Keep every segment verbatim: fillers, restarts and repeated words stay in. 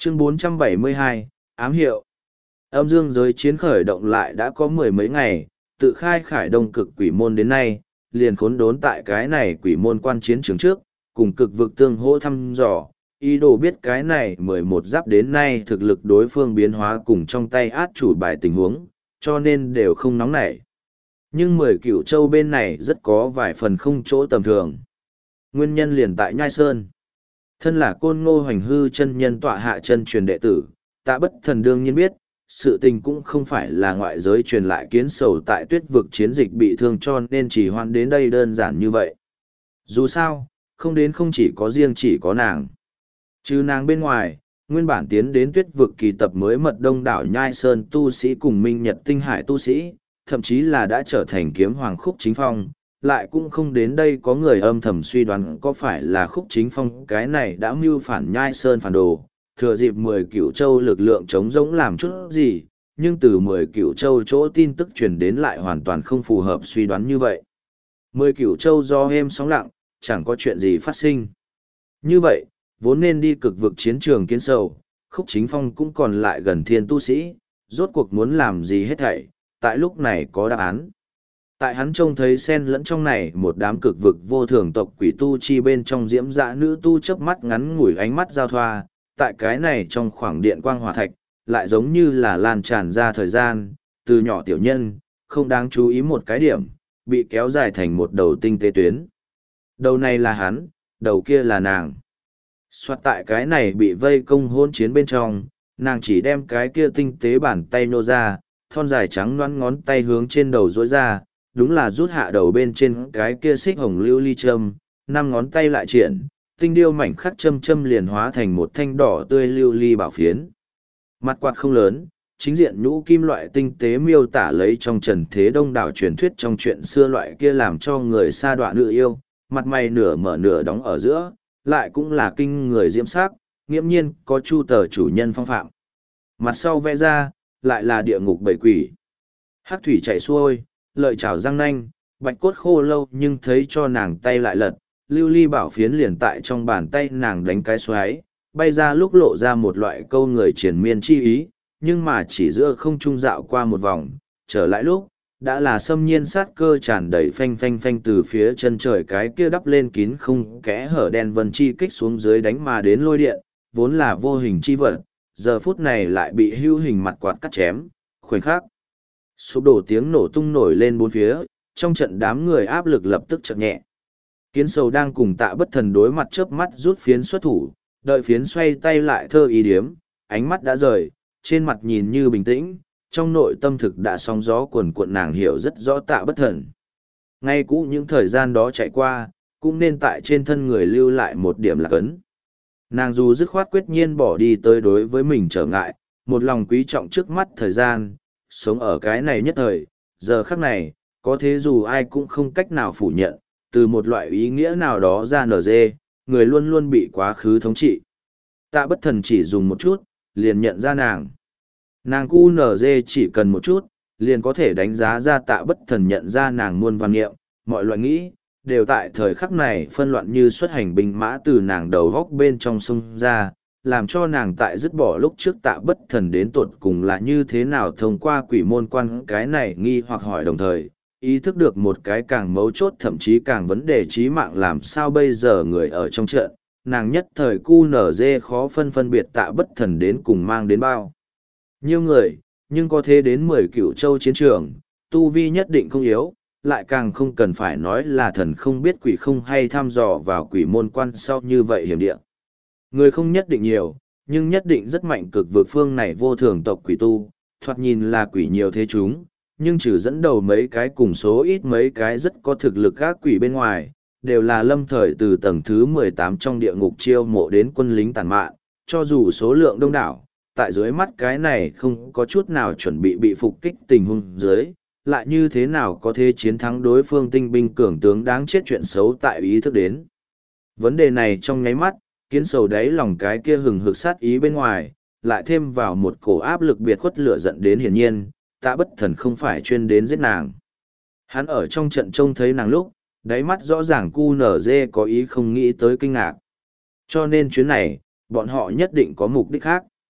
Chương bốn trăm bảy mươi hai, ám hiệu. Âm dương giới chiến khởi động lại đã có mười mấy ngày, tự khai khải đông cực quỷ môn đến nay, liền khốn đốn tại cái này quỷ môn quan chiến trường trước, cùng cực vực tương hỗ thăm dò, ý đồ biết cái này mười một giáp đến nay thực lực đối phương biến hóa cùng trong tay át chủ bài tình huống, cho nên đều không nóng nảy. Nhưng mười cửu châu bên này rất có vài phần không chỗ tầm thường. Nguyên nhân liền tại Nhai Sơn. Thân là côn ngô hoành hư chân nhân tọa hạ chân truyền đệ tử, Tạ Bất Thần đương nhiên biết, sự tình cũng không phải là ngoại giới truyền lại kiến sầu tại tuyết vực chiến dịch bị thương cho nên chỉ hoan đến đây đơn giản như vậy. Dù sao, không đến không chỉ có riêng chỉ có nàng. Trừ nàng bên ngoài, nguyên bản tiến đến tuyết vực kỳ tập mới mật đông đảo Nhai Sơn tu sĩ cùng Minh Nhật Tinh Hải tu sĩ, thậm chí là đã trở thành kiếm hoàng Khúc Chính Phong, lại cũng không đến đây có người âm thầm suy đoán có phải là Khúc Chính Phong cái này đã mưu phản Nhai Sơn phản đồ, thừa dịp mười cửu châu lực lượng chống rỗng làm chút gì, nhưng từ mười cửu châu chỗ tin tức truyền đến lại hoàn toàn không phù hợp suy đoán như vậy. Mười cửu châu do êm sóng lặng, chẳng có chuyện gì phát sinh. Như vậy, vốn nên đi cực vực chiến trường kiến sầu, Khúc Chính Phong cũng còn lại gần thiên tu sĩ, rốt cuộc muốn làm gì hết thảy, tại lúc này có đáp án. Tại hắn trông thấy xen lẫn trong này một đám cực vực vô thường tộc quỷ tu chi bên trong diễm dã nữ tu chớp mắt ngắn ngủi ánh mắt giao thoa, tại cái này trong khoảng điện quang hỏa thạch, lại giống như là lan tràn ra thời gian, từ nhỏ tiểu nhân, không đáng chú ý một cái điểm, bị kéo dài thành một đầu tinh tế tuyến. Đầu này là hắn, đầu kia là nàng. Xoát tại cái này bị vây công hôn chiến bên trong, nàng chỉ đem cái kia tinh tế bàn tay nô ra, thon dài trắng loãng ngón tay hướng trên đầu rối ra, đúng là rút hạ đầu bên trên cái kia xích hồng lưu ly châm, năm ngón tay lại triển, tinh điêu mảnh khắc châm châm liền hóa thành một thanh đỏ tươi lưu ly bảo phiến. Mặt quạt không lớn, chính diện nhũ kim loại tinh tế miêu tả lấy trong trần thế đông đảo truyền thuyết trong chuyện xưa loại kia làm cho người xa đoạn nữ yêu, mặt mày nửa mở nửa đóng ở giữa, lại cũng là kinh người diễm sắc, nghiễm nhiên có chu tờ chủ nhân phong phạm. Mặt sau vẽ ra, lại là địa ngục bảy quỷ. Hắc thủy chảy xuôi, lợi chảo răng nanh, bạch cốt khô lâu nhưng thấy cho nàng tay lại lật, lưu ly bảo phiến liền tại trong bàn tay nàng đánh cái xoáy, bay ra lúc lộ ra một loại câu người triền miên chi ý, nhưng mà chỉ giữa không trung dạo qua một vòng, trở lại lúc, đã là xâm nhiên sát cơ tràn đầy phanh phanh phanh từ phía chân trời cái kia đắp lên kín không kẽ hở đen vân chi kích xuống dưới đánh mà đến lôi điện, vốn là vô hình chi vật, giờ phút này lại bị hưu hình mặt quạt cắt chém, khoảnh khắc. Sụp đổ tiếng nổ tung nổi lên bốn phía, trong trận đám người áp lực lập tức chậm nhẹ. Kiến sầu đang cùng Tạ Bất Thần đối mặt chớp mắt rút phiến xuất thủ, đợi phiến xoay tay lại thơ ý điếm, ánh mắt đã rời, trên mặt nhìn như bình tĩnh, trong nội tâm thực đã sóng gió cuồn cuộn nàng hiểu rất rõ Tạ Bất Thần. Ngay cũ những thời gian đó chạy qua, cũng nên tại trên thân người lưu lại một điểm lạc ấn. Nàng dù dứt khoát quyết nhiên bỏ đi tới đối với mình trở ngại, một lòng quý trọng trước mắt thời gian, sống ở cái này nhất thời, giờ khắc này, có thế dù ai cũng không cách nào phủ nhận, từ một loại ý nghĩa nào đó ra nở dê, người luôn luôn bị quá khứ thống trị. Tạ Bất Thần chỉ dùng một chút, liền nhận ra nàng. Nàng cu nở dê chỉ cần một chút, liền có thể đánh giá ra Tạ Bất Thần nhận ra nàng muôn văn nghiệm, mọi loại nghĩ, đều tại thời khắc này phân loạn như xuất hành binh mã từ nàng đầu góc bên trong sông ra, làm cho nàng tại dứt bỏ lúc trước Tạ Bất Thần đến tột cùng là như thế nào thông qua quỷ môn quan cái này nghi hoặc hỏi đồng thời, ý thức được một cái càng mấu chốt thậm chí càng vấn đề chí mạng làm sao bây giờ người ở trong trận, nàng nhất thời cu nở dê khó phân phân biệt Tạ Bất Thần đến cùng mang đến bao. Nhiều người, nhưng có thế đến mười cửu châu chiến trường, tu vi nhất định không yếu, lại càng không cần phải nói là thần không biết quỷ không hay thăm dò vào quỷ môn quan sau như vậy hiểm địa. Người không nhất định nhiều, nhưng nhất định rất mạnh cực vượt phương này vô thường tộc quỷ tu, thoạt nhìn là quỷ nhiều thế chúng, nhưng trừ dẫn đầu mấy cái cùng số ít mấy cái rất có thực lực các quỷ bên ngoài, đều là lâm thời từ tầng thứ mười tám trong địa ngục chiêu mộ đến quân lính tàn mạn, cho dù số lượng đông đảo, tại dưới mắt cái này không có chút nào chuẩn bị bị phục kích tình huống dưới, lại như thế nào có thể chiến thắng đối phương tinh binh cường tướng đáng chết chuyện xấu tại ý thức đến. Vấn đề này trong nháy mắt, kiến sầu đáy lòng cái kia hừng hực sát ý bên ngoài, lại thêm vào một cổ áp lực biệt khuất lửa giận đến hiển nhiên, Tạ Bất Thần không phải chuyên đến giết nàng. Hắn ở trong trận trông thấy nàng lúc, đáy mắt rõ ràng cu nở dê có ý không nghĩ tới kinh ngạc. Cho nên chuyến này, bọn họ nhất định có mục đích khác.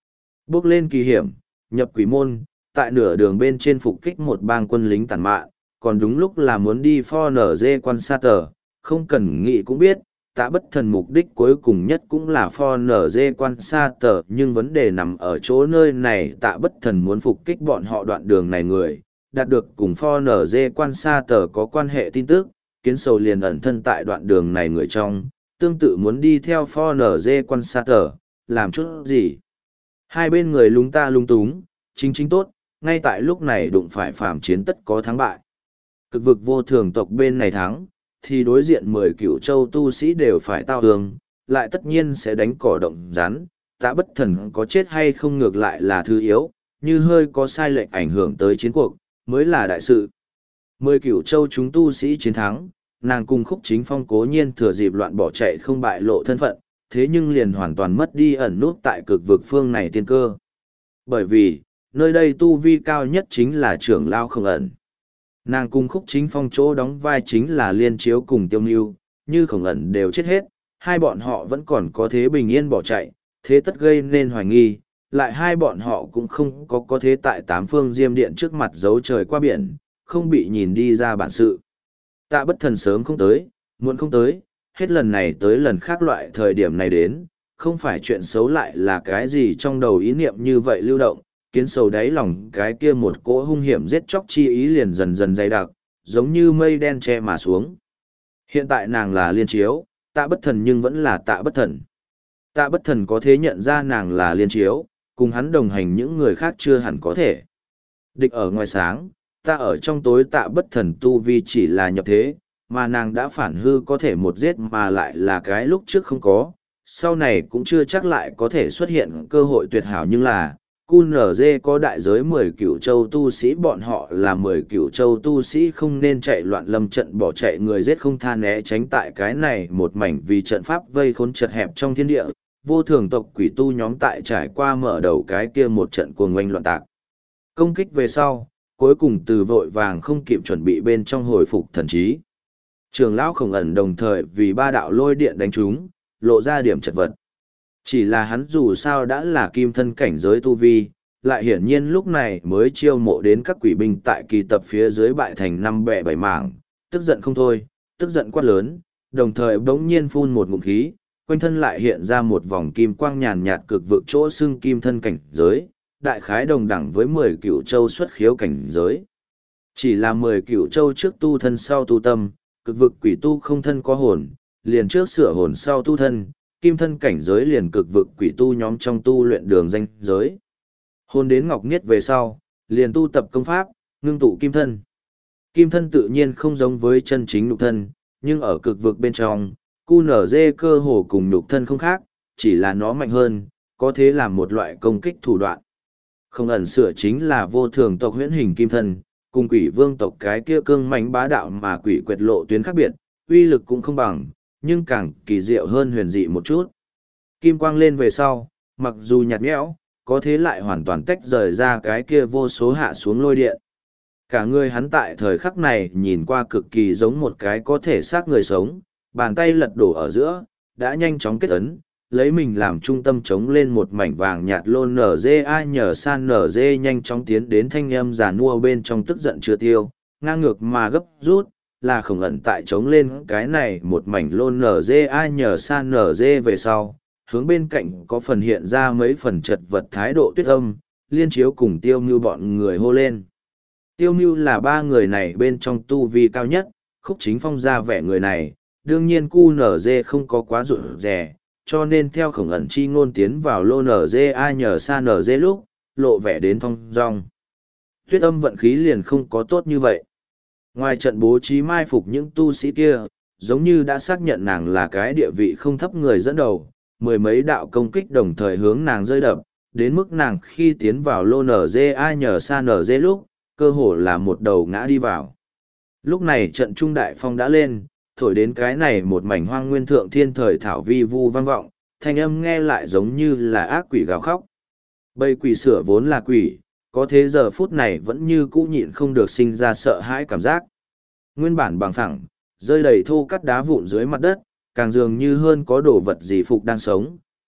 Bước lên kỳ hiểm, nhập quỷ môn, tại nửa đường bên trên phục kích một bang quân lính tàn mạn, còn đúng lúc là muốn đi pho nở dê quan sát tờ, không cần nghĩ cũng biết, tạ bất thần mục đích cuối cùng nhất cũng là pho nở dê quan sát tờ, nhưng vấn đề nằm ở chỗ nơi này tạ bất thần muốn phục kích bọn họ đoạn đường này người, đạt được cùng pho nở dê quan sát tờ có quan hệ tin tức, kiến sầu liền ẩn thân tại đoạn đường này người trong, tương tự muốn đi theo pho nở dê quan sát tờ, làm chút gì. Hai bên người lúng ta lung túng, chính chính tốt, ngay tại lúc này đụng phải phàm chiến tất có thắng bại. Cực vực vô thường tộc bên này thắng, thì đối diện mười cửu châu tu sĩ đều phải tao hương, lại tất nhiên sẽ đánh cỏ động rắn, tạ bất thần có chết hay không ngược lại là thứ yếu, như hơi có sai lệch ảnh hưởng tới chiến cuộc, mới là đại sự. Mười cửu châu chúng tu sĩ chiến thắng, nàng cùng Khúc Chính Phong cố nhiên thừa dịp loạn bỏ chạy không bại lộ thân phận, thế nhưng liền hoàn toàn mất đi ẩn nút tại cực vực phương này tiên cơ. Bởi vì, nơi đây tu vi cao nhất chính là trưởng lao không ẩn. Nàng cùng Khúc Chính Phong chỗ đóng vai chính là Liên Chiếu cùng Tiêu Mưu, như không ẩn đều chết hết, hai bọn họ vẫn còn có thế bình yên bỏ chạy, thế tất gây nên hoài nghi, lại hai bọn họ cũng không có có thế tại tám phương diêm điện trước mặt giấu trời qua biển, không bị nhìn đi ra bản sự. Tạ bất thần sớm không tới, muộn không tới, hết lần này tới lần khác loại thời điểm này đến, không phải chuyện xấu lại là cái gì trong đầu ý niệm như vậy lưu động, kiến sầu đáy lòng cái kia một cỗ hung hiểm giết chóc chi ý liền dần dần dày đặc, giống như mây đen che mà xuống. Hiện tại nàng là Liên Chiếu, tạ bất thần nhưng vẫn là tạ bất thần. Tạ bất thần có thể nhận ra nàng là Liên Chiếu, cùng hắn đồng hành những người khác chưa hẳn có thể. Địch ở ngoài sáng, ta ở trong tối tạ bất thần tu vi chỉ là nhập thế, mà nàng đã phản hư có thể một giết mà lại là cái lúc trước không có, sau này cũng chưa chắc lại có thể xuất hiện cơ hội tuyệt hảo nhưng là, cu nở dê có đại giới mười cửu châu tu sĩ bọn họ là mười cửu châu tu sĩ không nên chạy loạn lâm trận bỏ chạy người giết không tha né tránh tại cái này một mảnh vì trận pháp vây khốn chật hẹp trong thiên địa, vô thường tộc quỷ tu nhóm tại trải qua mở đầu cái kia một trận cuồng oanh loạn tạc. Công kích về sau, cuối cùng từ vội vàng không kịp chuẩn bị bên trong hồi phục thần trí. Trường lão Khổng Ẩn đồng thời vì ba đạo lôi điện đánh trúng, lộ ra điểm chật vật. Chỉ là hắn dù sao đã là kim thân cảnh giới tu vi, lại hiển nhiên lúc này mới chiêu mộ đến các quỷ binh tại kỳ tập phía dưới bại thành năm bẻ bảy mảng, tức giận không thôi, tức giận quát lớn, đồng thời bỗng nhiên phun một ngụm khí, quanh thân lại hiện ra một vòng kim quang nhàn nhạt cực vực chỗ xưng kim thân cảnh giới, đại khái đồng đẳng với mười cửu châu xuất khiếu cảnh giới. Chỉ là mười cửu châu trước tu thân sau tu tâm, cực vực quỷ tu không thân có hồn, liền trước sửa hồn sau tu thân, kim thân cảnh giới liền cực vực quỷ tu nhóm trong tu luyện đường danh giới. Hồn đến ngọc niết về sau, liền tu tập công pháp, ngưng tụ kim thân. Kim thân tự nhiên không giống với chân chính nhục thân, nhưng ở cực vực bên trong, cu nở dê cơ hồ cùng nhục thân không khác, chỉ là nó mạnh hơn, có thế làm một loại công kích thủ đoạn. Không ẩn sửa chính là vô thường tộc huyễn hình kim thân, cùng quỷ vương tộc cái kia cương mãnh bá đạo mà quỷ quyệt lộ tuyến khác biệt, uy lực cũng không bằng, nhưng càng kỳ diệu hơn huyền dị một chút. Kim quang lên về sau, mặc dù nhạt nhẽo, có thế lại hoàn toàn tách rời ra cái kia vô số hạ xuống lôi điện. Cả người hắn tại thời khắc này nhìn qua cực kỳ giống một cái có thể xác người sống, bàn tay lật đổ ở giữa, đã nhanh chóng kết ấn, lấy mình làm trung tâm chống lên một mảnh vàng nhạt lôn nở dê ai nhờ san nở dê nhanh chóng tiến đến thanh âm giả nua bên trong tức giận chưa tiêu, ngang ngược mà gấp rút, là Khổng Ẩn tại chống lên cái này một mảnh lôn nở dê ai nhờ san nở dê về sau, hướng bên cạnh có phần hiện ra mấy phần chật vật thái độ tuyết âm, Liên Chiếu cùng Tiêu Mưu bọn người hô lên. Tiêu Mưu là ba người này bên trong tu vi cao nhất, Khúc Chính Phong ra vẻ người này, đương nhiên cu nở dê không có quá rụt rè, cho nên theo Khổng Ẩn chi ngôn tiến vào lô nở dê ai nhờ san nở dê lúc, lộ vẻ đến thong dong. Tuyết âm vận khí liền không có tốt như vậy. Ngoài trận bố trí mai phục những tu sĩ kia, giống như đã xác nhận nàng là cái địa vị không thấp người dẫn đầu, mười mấy đạo công kích đồng thời hướng nàng rơi đập, đến mức nàng khi tiến vào lô nở dê ai nhờ san nở dê lúc, cơ hồ là một đầu ngã đi vào. Lúc này trận trung đại phong đã lên, thổi đến cái này một mảnh hoang nguyên thượng thiên thời thảo vi vu vang vọng, thanh âm nghe lại giống như là ác quỷ gào khóc. Bầy quỷ sửa vốn là quỷ, có thế giờ phút này vẫn như cũ nhịn không được sinh ra sợ hãi cảm giác. Nguyên bản bằng phẳng, rơi đầy thô cắt đá vụn dưới mặt đất, càng dường như hơn có đồ vật gì phục đang sống,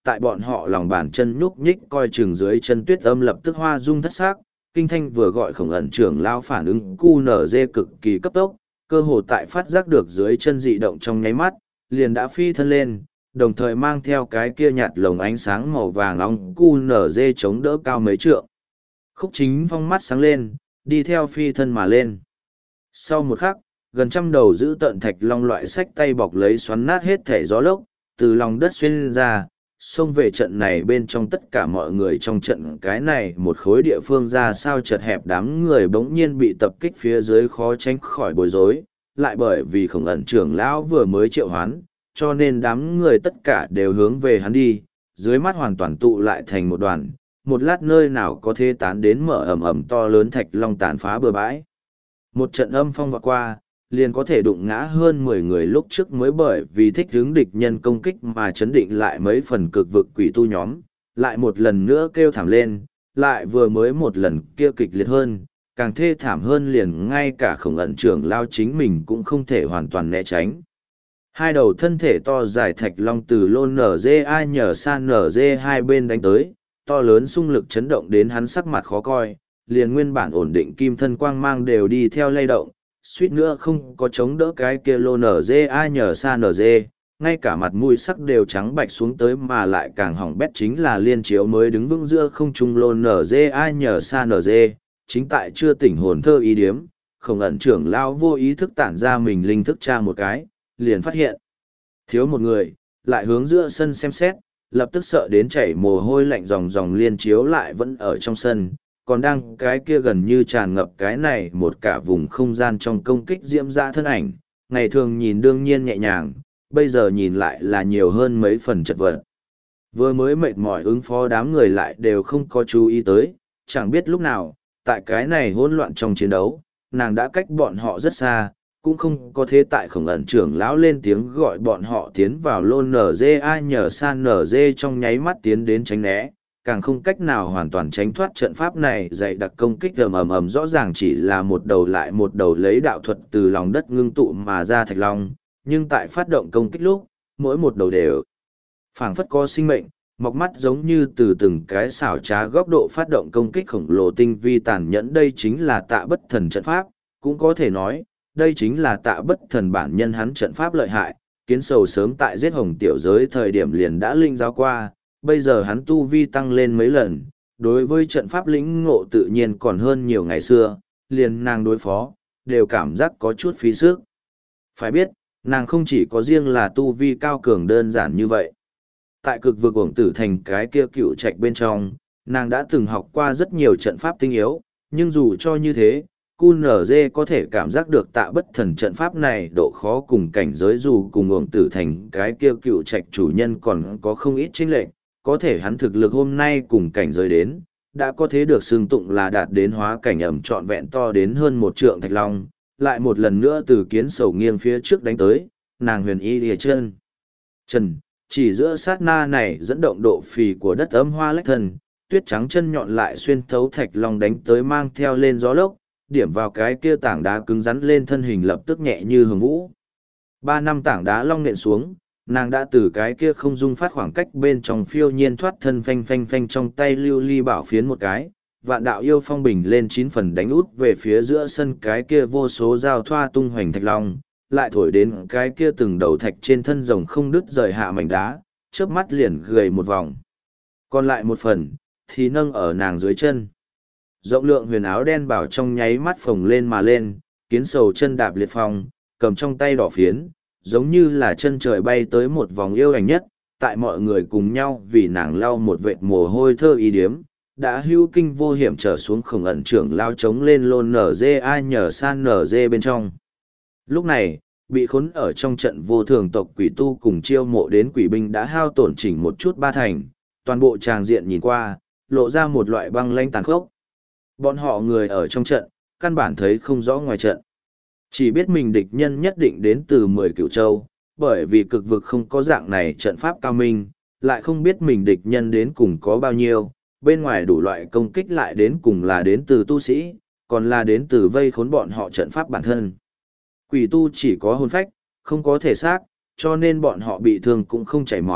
tại bọn họ lòng bàn chân nhúc nhích coi chừng dưới chân tuyết âm lập tức hoa rung thất xác, kinh thanh vừa gọi khổng ẩn trưởng lao phản ứng cu nở dê cực kỳ cấp tốc, cơ hồ tại phát giác được dưới chân dị động trong nháy mắt, liền đã phi thân lên, đồng thời mang theo cái kia nhạt lồng ánh sáng màu vàng nóng cu nở dê chống đỡ cao mấy trượng. Khúc Chính Phong mắt sáng lên, đi theo phi thân mà lên. Sau một khắc, gần trăm đầu giữ tận thạch long loại sách tay bọc lấy xoắn nát hết thể gió lốc, từ lòng đất xuyên ra, xông về trận này bên trong tất cả mọi người trong trận cái này một khối địa phương ra sao chật hẹp, đám người bỗng nhiên bị tập kích phía dưới khó tránh khỏi bối rối, lại bởi vì khổng ẩn trưởng lão vừa mới triệu hoán, cho nên đám người tất cả đều hướng về hắn đi, dưới mắt hoàn toàn tụ lại thành một đoàn, một lát nơi nào có thể tán đến mở ẩm ẩm to lớn thạch long tàn phá bừa bãi. Một trận âm phong vọt qua, liền có thể đụng ngã hơn mười người lúc trước mới bởi vì thích hướng địch nhân công kích mà chấn định lại mấy phần cực vực quỷ tu nhóm, lại một lần nữa kêu thảm lên, lại vừa mới một lần kia kịch liệt hơn, càng thê thảm hơn, liền ngay cả khổng ẩn trưởng lao chính mình cũng không thể hoàn toàn né tránh. Hai đầu thân thể to dài thạch long từ lôn nở dê ai nhờ san nở dê hai bên đánh tới, to lớn xung lực chấn động đến hắn sắc mặt khó coi, liền nguyên bản ổn định kim thân quang mang đều đi theo lay động, suýt nữa không có chống đỡ cái kia lô nở dê ai nhờ san nở dê, ngay cả mặt mũi sắc đều trắng bạch xuống tới, mà lại càng hỏng bét chính là liên chiếu mới đứng vững giữa không trung lô nở dê ai nhờ san nở dê, chính tại chưa tỉnh hồn thơ ý điếm, khổng ẩn trưởng lao vô ý thức tản ra mình linh thức tra một cái, liền phát hiện thiếu một người, lại hướng giữa sân xem xét, lập tức sợ đến chảy mồ hôi lạnh ròng ròng, liên chiếu lại vẫn ở trong sân, còn đang cái kia gần như tràn ngập cái này một cả vùng không gian trong công kích diễm dã thân ảnh, ngày thường nhìn đương nhiên nhẹ nhàng, bây giờ nhìn lại là nhiều hơn mấy phần chật vật. Vừa mới mệt mỏi ứng phó đám người lại đều không có chú ý tới, chẳng biết lúc nào, tại cái này hỗn loạn trong chiến đấu, nàng đã cách bọn họ rất xa, cũng không có thế tại khổng ẩn trưởng lão lên tiếng gọi bọn họ tiến vào lôn nở dê ai nhờ san nở dê trong nháy mắt tiến đến tránh né, càng không cách nào hoàn toàn tránh thoát trận pháp này dày đặc công kích ầm ầm ầm, rõ ràng chỉ là một đầu lại một đầu lấy đạo thuật từ lòng đất ngưng tụ mà ra thạch long, nhưng tại phát động công kích lúc, mỗi một đầu đều phảng phất có sinh mệnh, mọc mắt giống như từ từng cái xảo trá góc độ phát động công kích khổng lồ tinh vi tàn nhẫn. Đây chính là Tạ Bất Thần trận pháp, cũng có thể nói, đây chính là Tạ Bất Thần bản nhân hắn trận pháp lợi hại. Kiến Sầu sớm tại giết hồng tiểu giới thời điểm liền đã linh giáo qua, bây giờ hắn tu vi tăng lên mấy lần, đối với trận pháp lĩnh ngộ tự nhiên còn hơn nhiều ngày xưa, liền nàng đối phó, đều cảm giác có chút phí sức. Phải biết, nàng không chỉ có riêng là tu vi cao cường đơn giản như vậy. Tại cực vực uổng tử thành cái kia cựu trạch bên trong, nàng đã từng học qua rất nhiều trận pháp tinh yếu, nhưng dù cho như thế, cu nở dê có thể cảm giác được Tạ Bất Thần trận pháp này độ khó cùng cảnh giới, dù cùng uổng tử thành cái kia cựu trạch chủ nhân còn có không ít chênh lệch, có thể hắn thực lực hôm nay cùng cảnh giới đến, đã có thể được xưng tụng là đạt đến hóa cảnh ẩm trọn vẹn to đến hơn một trượng thạch long, lại một lần nữa từ Kiến Sầu nghiêng phía trước đánh tới, nàng huyền y lìa chân. Trần, chỉ giữa sát na này dẫn động độ phì của đất ấm hoa lách thần, tuyết trắng chân nhọn lại xuyên thấu thạch long đánh tới, mang theo lên gió lốc, điểm vào cái kia tảng đá cứng rắn lên thân hình lập tức nhẹ như hồng vũ. Ba năm tảng đá long nện xuống, nàng đã từ cái kia không dung phát khoảng cách bên trong phiêu nhiên thoát thân, phanh phanh phanh trong tay lưu ly bảo phiến một cái, vạn đạo yêu phong bình lên chín phần đánh út về phía giữa sân cái kia vô số dao thoa tung hoành thạch long, lại thổi đến cái kia từng đầu thạch trên thân rồng không đứt rời hạ mảnh đá, chớp mắt liền gầy một vòng. Còn lại một phần, thì nâng ở nàng dưới chân. Rộng lượng huyền áo đen bảo trong nháy mắt phồng lên mà lên, Kiến Sầu chân đạp liệt phong, cầm trong tay đỏ phiến, giống như là chân trời bay tới một vòng yêu ảnh nhất, tại mọi người cùng nhau vì nàng lau một vệt mồ hôi thơ ý điếm, đã hưu kinh vô hiểm trở xuống khổng ẩn trưởng lao trống lên lôn nở dê ai nhờ san nở dê bên trong. Lúc này, bị khốn ở trong trận vô thường tộc quỷ tu cùng chiêu mộ đến quỷ binh đã hao tổn chỉnh một chút ba thành, toàn bộ tràng diện nhìn qua, lộ ra một loại băng lanh tàn khốc. Bọn họ người ở trong trận, căn bản thấy không rõ ngoài trận. Chỉ biết mình địch nhân nhất định đến từ mười cửu châu, bởi vì cực vực không có dạng này trận pháp cao minh, lại không biết mình địch nhân đến cùng có bao nhiêu, bên ngoài đủ loại công kích lại đến cùng là đến từ tu sĩ, còn là đến từ vây khốn bọn họ trận pháp bản thân. Quỷ tu chỉ có hồn phách, không có thể xác, cho nên bọn họ bị thương cũng không chảy máu,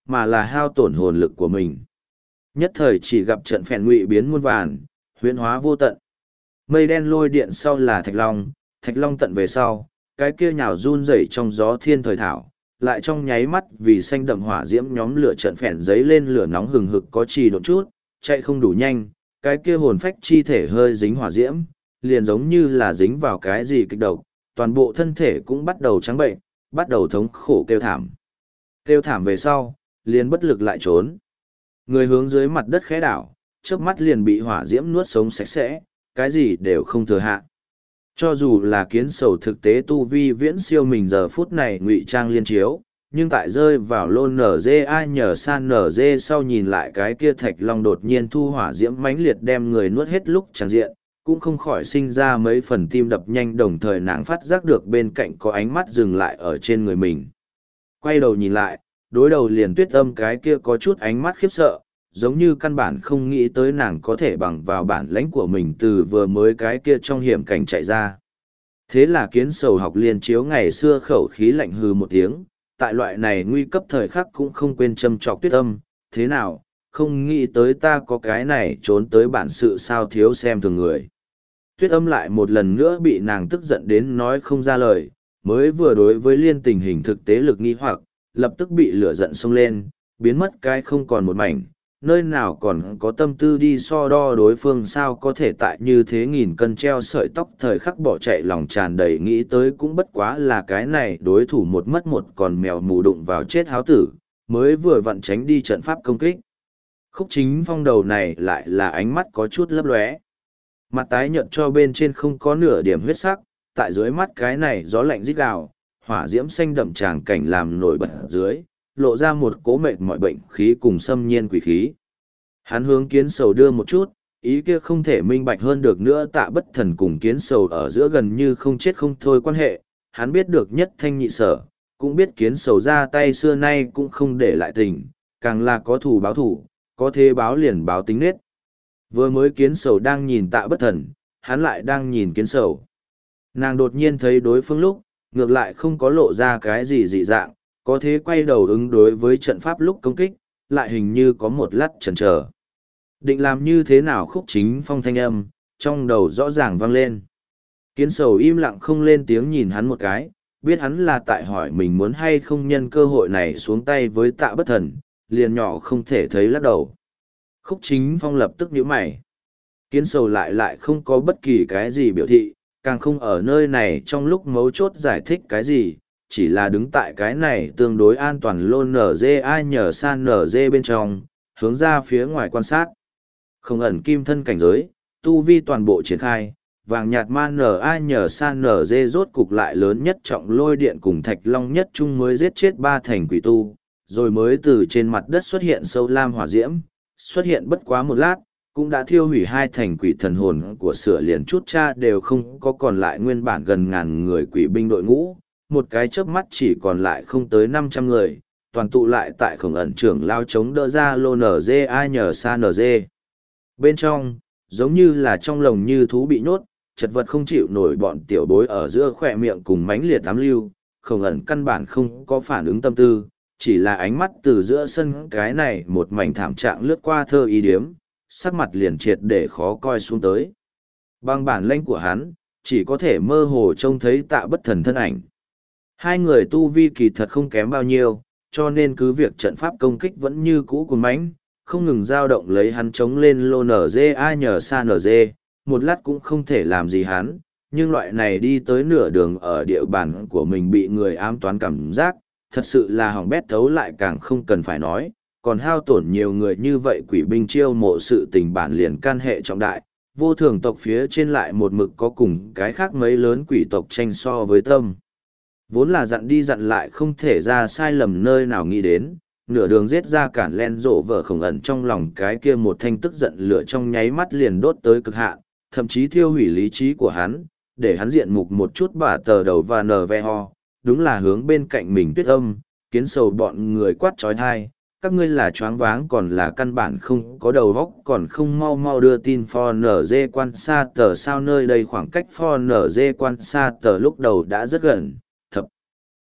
mà là hao tổn hồn lực của mình. Nhất thời chỉ gặp trận phèn ngụy biến muôn vàn, huyễn hóa vô tận. Mây đen lôi điện sau là Thạch Long, Thạch Long tận về sau, cái kia nhào run rẩy trong gió thiên thời thảo, lại trong nháy mắt vì xanh đậm hỏa diễm nhóm lửa trận phèn giấy lên lửa nóng hừng hực có trì độn chút, chạy không đủ nhanh, cái kia hồn phách chi thể hơi dính hỏa diễm, liền giống như là dính vào cái gì kịch độc, toàn bộ thân thể cũng bắt đầu trắng bệnh, bắt đầu thống khổ kêu thảm. Kêu thảm về sau, liền bất lực lại trốn. Người hướng dưới mặt đất khẽ đảo, chớp mắt liền bị hỏa diễm nuốt sống sạch sẽ, cái gì đều không thừa hạ. Cho dù là kiến sầu thực tế tu vi viễn siêu mình giờ phút này ngụy trang liên chiếu, nhưng tại rơi vào lôn nở dê ai nhờ san nở dê sau nhìn lại cái kia Thạch Long đột nhiên thu hỏa diễm mãnh liệt đem người nuốt hết lúc chẳng diện, cũng không khỏi sinh ra mấy phần tim đập nhanh, đồng thời nàng phát giác được bên cạnh có ánh mắt dừng lại ở trên người mình. Quay đầu nhìn lại, đối đầu liền Tuyết Âm cái kia có chút ánh mắt khiếp sợ, giống như căn bản không nghĩ tới nàng có thể bằng vào bản lãnh của mình từ vừa mới cái kia trong hiểm cảnh chạy ra. Thế là kiến sầu học liên chiếu ngày xưa khẩu khí lạnh hừ một tiếng, tại loại này nguy cấp thời khắc cũng không quên châm chọc Tuyết Âm, thế nào, không nghĩ tới ta có cái này trốn tới bản sự sao thiếu xem thường người. Tuyết Âm lại một lần nữa bị nàng tức giận đến nói không ra lời, mới vừa đối với liên tình hình thực tế lực nghi hoặc, lập tức bị lửa giận xông lên, biến mất cái không còn một mảnh, nơi nào còn có tâm tư đi so đo đối phương sao có thể tại như thế nghìn cân treo sợi tóc thời khắc bỏ chạy lòng tràn đầy nghĩ tới cũng bất quá là cái này đối thủ một mất một còn mèo mù đụng vào chết háo tử, mới vừa vặn tránh đi trận pháp công kích. Khúc Chính Phong đầu này lại là ánh mắt có chút lấp lóe. Mặt tái nhợt cho bên trên không có nửa điểm huyết sắc, tại dưới mắt cái này gió lạnh rít gào, hỏa diễm xanh đậm tràng cảnh làm nổi bật dưới, lộ ra một cố mệt mọi bệnh khí cùng xâm nhiên quỷ khí. Hắn hướng kiến sầu đưa một chút, ý kia không thể minh bạch hơn được nữa Tạ Bất Thần cùng kiến sầu ở giữa gần như không chết không thôi quan hệ, hắn biết được nhất thanh nhị sở, cũng biết kiến sầu ra tay xưa nay cũng không để lại tình, càng là có thù báo thù, có thế báo liền báo tính nết. Vừa mới kiến sầu đang nhìn Tạ Bất Thần, hắn lại đang nhìn kiến sầu. Nàng đột nhiên thấy đối phương lúc, ngược lại không có lộ ra cái gì dị dạng, có thế quay đầu ứng đối với trận pháp lúc công kích, lại hình như có một lát chần chờ. Định làm như thế nào Khúc Chính Phong thanh âm, trong đầu rõ ràng vang lên. Kiến sầu im lặng không lên tiếng nhìn hắn một cái, biết hắn là tại hỏi mình muốn hay không nhân cơ hội này xuống tay với Tạ Bất Thần, liền nhỏ không thể thấy lắc đầu. Khúc Chính Phong lập tức nhíu mày. Kiến sầu lại lại không có bất kỳ cái gì biểu thị, càng không ở nơi này trong lúc mấu chốt giải thích cái gì, chỉ là đứng tại cái này tương đối an toàn lôn nở dê ai nhờ san nở dê bên trong, hướng ra phía ngoài quan sát. Không ẩn kim thân cảnh giới, tu vi toàn bộ triển khai, vàng nhạt man nở ai nhờ san nở dê rốt cục lại lớn nhất trọng lôi điện cùng Thạch Long nhất chung mới giết chết ba thành quỷ tu, rồi mới từ trên mặt đất xuất hiện sâu lam hỏa diễm, xuất hiện bất quá một lát, cũng đã thiêu hủy hai thành quỷ thần hồn của sửa liền chút cha đều không có còn lại nguyên bản gần ngàn người quỷ binh đội ngũ, một cái chớp mắt chỉ còn lại không tới năm trăm người, toàn tụ lại tại khổng ẩn trưởng lao chống đỡ ra lô nở dê ai nhờ sa nở dê. Bên trong, giống như là trong lồng như thú bị nhốt, chật vật không chịu nổi bọn tiểu bối ở giữa khỏe miệng cùng mánh liệt tám lưu, khổng ẩn căn bản không có phản ứng tâm tư, chỉ là ánh mắt từ giữa sân cái này một mảnh thảm trạng lướt qua thơ ý điếm, sắc mặt liền triệt để khó coi xuống tới. Bằng bản lĩnh của hắn, chỉ có thể mơ hồ trông thấy Tạ Bất Thần thân ảnh. Hai người tu vi kỳ thật không kém bao nhiêu, cho nên cứ việc trận pháp công kích vẫn như cũ của mãnh, không ngừng dao động lấy hắn chống lên lô nở dê ai nhờ sa nở dê, một lát cũng không thể làm gì hắn, nhưng loại này đi tới nửa đường ở địa bàn của mình bị người ám toán cảm giác, thật sự là hỏng bét thấu lại càng không cần phải nói, còn hao tổn nhiều người như vậy quỷ binh chiêu mộ sự tình bản liền can hệ trọng đại, vô thường tộc phía trên lại một mực có cùng cái khác mấy lớn quỷ tộc tranh so với tâm. Vốn là dặn đi dặn lại không thể ra sai lầm nơi nào nghĩ đến, nửa đường giết ra cản len rộ vợ khổng ẩn trong lòng cái kia một thanh tức giận lửa trong nháy mắt liền đốt tới cực hạn, thậm chí thiêu hủy lý trí của hắn, để hắn diện mục một chút bả tờ đầu và nở ve ho, đúng là hướng bên cạnh mình Tuyết Âm, kiến sầu bọn người quát trói thai, các ngươi là choáng váng còn là căn bản không có đầu óc còn không mau mau đưa tin for nở dê quan xa tờ sao nơi đây khoảng cách for nở dê quan xa tờ lúc đầu đã rất gần, thập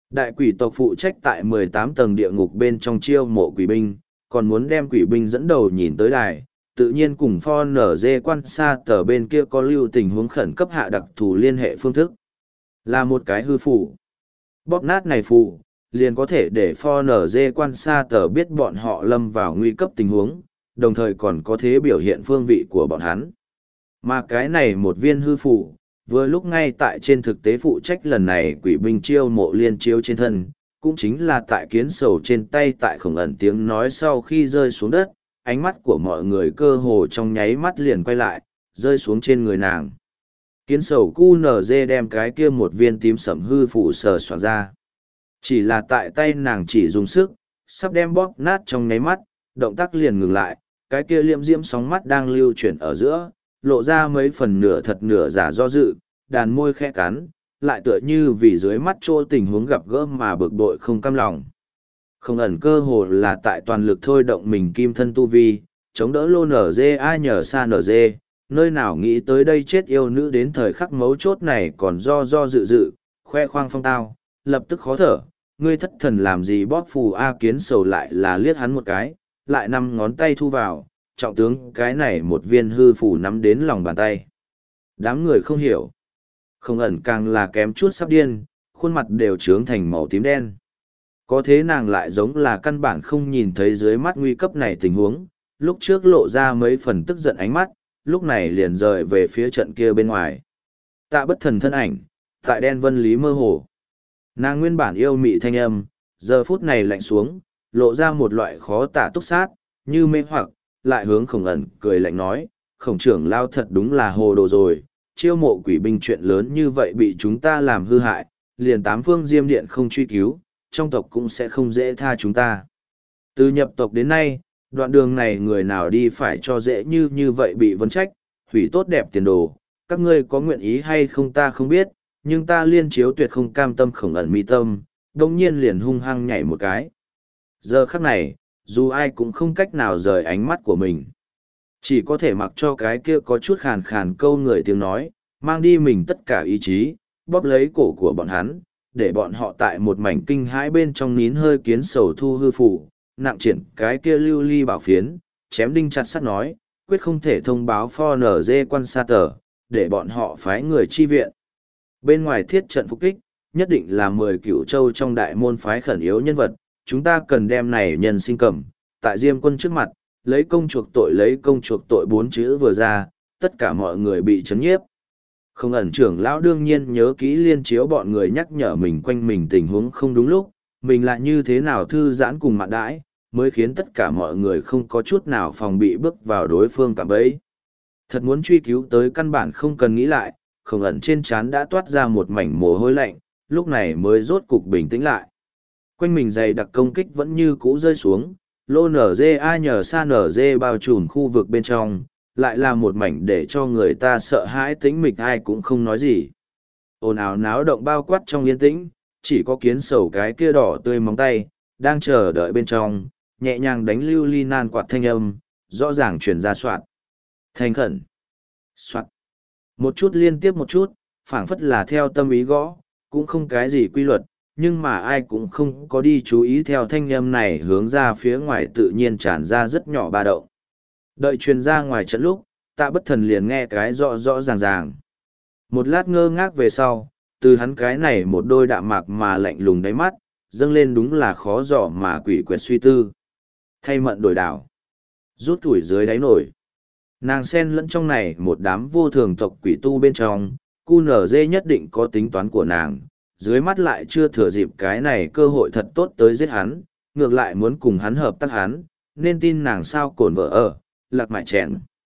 Đại quỷ tộc phụ trách tại mười tám tầng địa ngục bên trong chiêu mộ quỷ binh, còn muốn đem quỷ binh dẫn đầu nhìn tới đài, tự nhiên cùng pho nở dê quan xa tờ bên kia có lưu tình huống khẩn cấp hạ đặc thù liên hệ phương thức. Là một cái hư phủ. Bóp nát này phủ, liền có thể để pho nở dê quan xa tờ biết bọn họ lâm vào nguy cấp tình huống, đồng thời còn có thể biểu hiện phương vị của bọn hắn. Mà cái này một viên hư phủ, vừa lúc ngay tại trên thực tế phụ trách lần này quỷ binh chiêu mộ liên chiếu trên thân, cũng chính là tại kiến sầu trên tay tại khổng ẩn tiếng nói sau khi rơi xuống đất, ánh mắt của mọi người cơ hồ trong nháy mắt liền quay lại, rơi xuống trên người nàng. Kiến sầu cu nở dê đem cái kia một viên tím sẫm hư phủ sờ soạn ra. Chỉ là tại tay nàng chỉ dùng sức, sắp đem bóp nát trong nháy mắt, động tác liền ngừng lại, cái kia liệm diễm sóng mắt đang lưu chuyển ở giữa, lộ ra mấy phần nửa thật nửa giả do dự, đàn môi khẽ cắn, lại tựa như vì dưới mắt trô tình huống gặp gỡ mà bực bội không cam lòng. Không ẩn cơ hồ là tại toàn lực thôi động mình kim thân tu vi, chống đỡ lô nở dê ai nhờ xa nở dê, nơi nào nghĩ tới đây chết yêu nữ đến thời khắc mấu chốt này còn do do dự dự, khoe khoang phong tao, lập tức khó thở, ngươi thất thần làm gì bóp phù A kiến sầu lại là liếc hắn một cái, lại năm ngón tay thu vào, trọng tướng cái này một viên hư phù nắm đến lòng bàn tay. Đám người không hiểu. Không ẩn càng là kém chút sắp điên, khuôn mặt đều trướng thành màu tím đen. Có thế nàng lại giống là căn bản không nhìn thấy dưới mắt nguy cấp này tình huống, lúc trước lộ ra mấy phần tức giận ánh mắt, lúc này liền rời về phía trận kia bên ngoài. Tạ bất thần thân ảnh, tại đen vân lý mơ hồ. Nàng nguyên bản yêu mị thanh âm, giờ phút này lạnh xuống, lộ ra một loại khó tả túc sát, như mê hoặc, lại hướng khổng ẩn cười lạnh nói, khổng trưởng lao thật đúng là hồ đồ rồi, chiêu mộ quỷ binh chuyện lớn như vậy bị chúng ta làm hư hại, liền tám phương diêm điện không truy cứu, trong tộc cũng sẽ không dễ tha chúng ta. Từ nhập tộc đến nay, đoạn đường này người nào đi phải cho dễ như như vậy bị vấn trách, hủy tốt đẹp tiền đồ, các ngươi có nguyện ý hay không ta không biết, nhưng ta liên chiếu tuyệt không cam tâm khổng ẩn mi tâm, đồng nhiên liền hung hăng nhảy một cái. Giờ khắc này, dù ai cũng không cách nào rời ánh mắt của mình. Chỉ có thể mặc cho cái kia có chút khàn khàn câu người tiếng nói, mang đi mình tất cả ý chí, bóp lấy cổ của bọn hắn, để bọn họ tại một mảnh kinh hãi bên trong nín hơi kiến sầu thu hư phủ, nặng triển cái kia lưu ly bảo phiến, chém đinh chặt sắt nói, quyết không thể thông báo pho nở dê quan sa tờ, để bọn họ phái người chi viện. Bên ngoài thiết trận phục kích, nhất định là mười cựu châu trong đại môn phái khẩn yếu nhân vật, chúng ta cần đem này nhân sinh cầm, tại Diêm quân trước mặt, lấy công chuộc tội lấy công chuộc tội bốn chữ vừa ra, tất cả mọi người bị chấn nhiếp. Không ẩn trưởng lão đương nhiên nhớ kỹ liên chiếu bọn người nhắc nhở mình quanh mình tình huống không đúng lúc, mình lại như thế nào thư giãn cùng mạn đãi, mới khiến tất cả mọi người không có chút nào phòng bị bước vào đối phương cả bấy. Thật muốn truy cứu tới căn bản không cần nghĩ lại, không ẩn trên trán đã toát ra một mảnh mồ hôi lạnh, lúc này mới rốt cục bình tĩnh lại. Quanh mình dày đặc công kích vẫn như cũ rơi xuống, lô nở dê ai nhờ xa nở dê bao trùm khu vực bên trong, lại là một mảnh để cho người ta sợ hãi tĩnh mịch ai cũng không nói gì. Ồn ào náo động bao quát trong yên tĩnh, chỉ có kiến sầu cái kia đỏ tươi móng tay, đang chờ đợi bên trong, nhẹ nhàng đánh lưu ly nan quạt thanh âm, rõ ràng truyền ra soạn. Thanh khẩn. Soạn. Một chút liên tiếp một chút, phảng phất là theo tâm ý gõ, cũng không cái gì quy luật, nhưng mà ai cũng không có đi chú ý theo thanh âm này hướng ra phía ngoài tự nhiên tràn ra rất nhỏ ba động. Đợi truyền ra ngoài trận lúc, Tạ bất thần liền nghe cái rõ rõ ràng ràng. Một lát ngơ ngác về sau, từ hắn cái này một đôi đạm mạc mà lạnh lùng đáy mắt, dâng lên đúng là khó dò mà quỷ quyệt suy tư. Thay mận đổi đảo, rút tuổi dưới đáy nổi. Nàng sen lẫn trong này một đám vô thường tộc quỷ tu bên trong, cu nở dê nhất định có tính toán của nàng, dưới mắt lại chưa thừa dịp cái này cơ hội thật tốt tới giết hắn, ngược lại muốn cùng hắn hợp tác hắn, nên tin nàng sao cồn vợ ở, lạc mại chèn.